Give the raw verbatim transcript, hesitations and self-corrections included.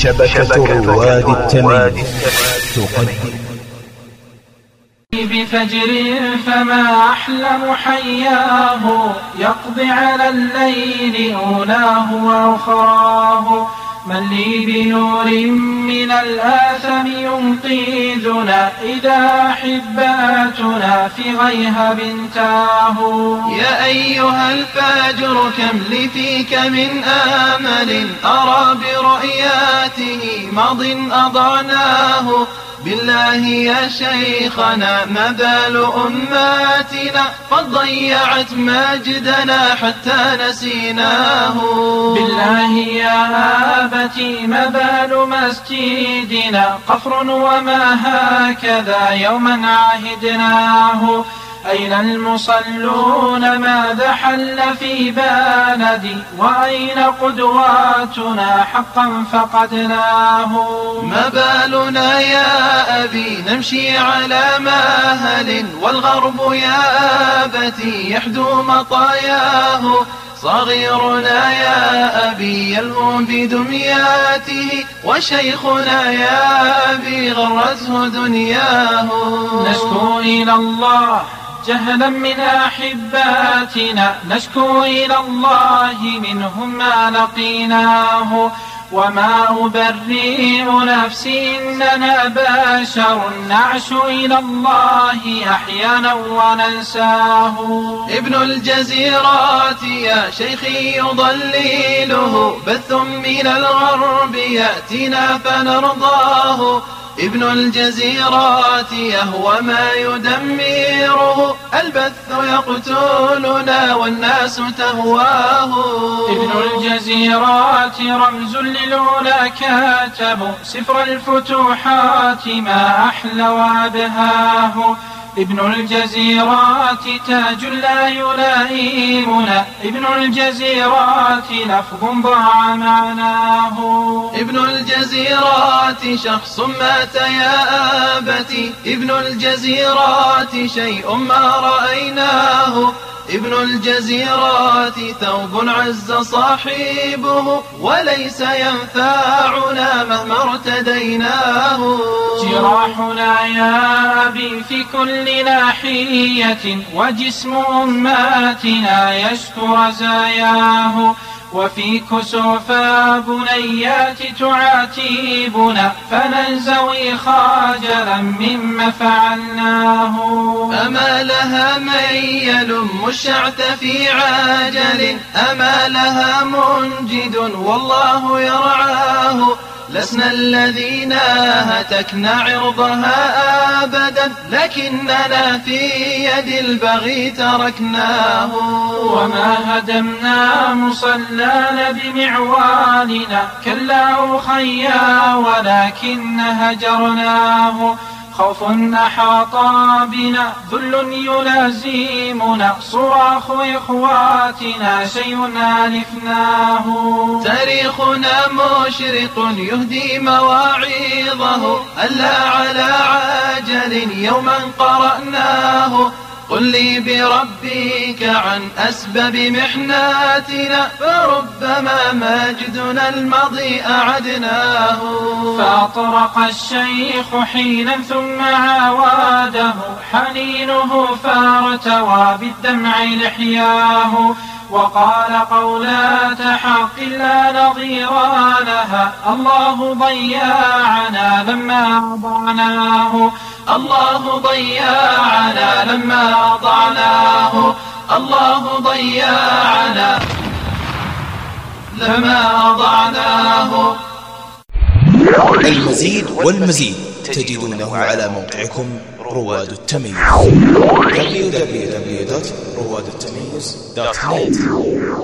شبكة رواد التمييز تقدم بفجر فما أحلى محياه يقضي على الليل أولاه وأخراه من لي بنور من الآثم ينقذنا إذا أحباتنا في غيهب تاهوا. يا أيها الفاجر كم لي فيك من آمل أرى برؤياته ماض أضعناه. بالله يا شيخنا ما بال أماتنا قد ضيعت مجدنا حتى نسيناه. بالله يا أبتي ما بال مسجدنا قفر وما هكذا يوما عهدناه. أين المصلون ماذا حل في بلدي وأين قدواتنا حقا فقدناه. ما بالنا يا أبي نمشي على مهل والغرب يا أبتي يحدو مطاياه. صغيرنا يا أبي يلهو بدمياته وشيخنا يا أبي غرته دنياه. نشكو إلى الله جهلا من أحباتنا نشكو إلى الله منهم ما لقيناه. وما أبرئ نفسي إننا بشر نعش إلى الله أحيانا وننساه. ابن الجزيرات يا شيخي يضلله بث من الغرب يأتينا فنرضاه. ابن الجزيرات يهوى ما يدمره البث يقتلنا والناس تهواه. ابن الجزيرات رمز للعلا كاتب سفر الفتوحات ما أحلى وأبهاه. ابن الجزيرات تاج لا يلائمنا ابن الجزيرات لفظ ضاع معناه. ابن الجزيرات شخص مات يا أبتي ابن الجزيرات شيء ما رأيناه. ابن الجزيرات ثوب عز صاحبه وليس ينفعنا مهما ارتديناه. جراحنا يا أبي في كل ناحية وجسم أماتنا يشكو رزاياه. وفي كسوف بنيات تعاتبنا فننزوي خاجلا مما فعلناه. أما لها من يلم الشعث في عاجل أما لها منجد والله يرعاه. لسنا الذين هتكنا عرضها أبدا لكننا في يد البغي تركناه. وما هدمنا مصلانا بمعوالنا كلا أخيا ولكن هجرناه. خوف أحاط بنا ذل يلازمنا صراخ إخواتنا شيء ألفناه. تاريخنا مشرق يهدي مواعظه ألا على عاجل يوما قرأناه. قل لي بربك عن أسباب محناتنا فربما مجدنا الماضي أعدناه. فأطرق الشيخ حينا ثم عاواده حنينه فارتوى بالدمع لحياه. وقال قولات حق لا نظير لها الله ضيعنا لما أضعناه. الله ضيعنا لما أضعناه. الله ضيعنا لما أضعناه. المزيد والمزيد تجدونه على موقعكم رواد التمييز دبليو دبليو دبليو دوت رواد التمييز دوت نت.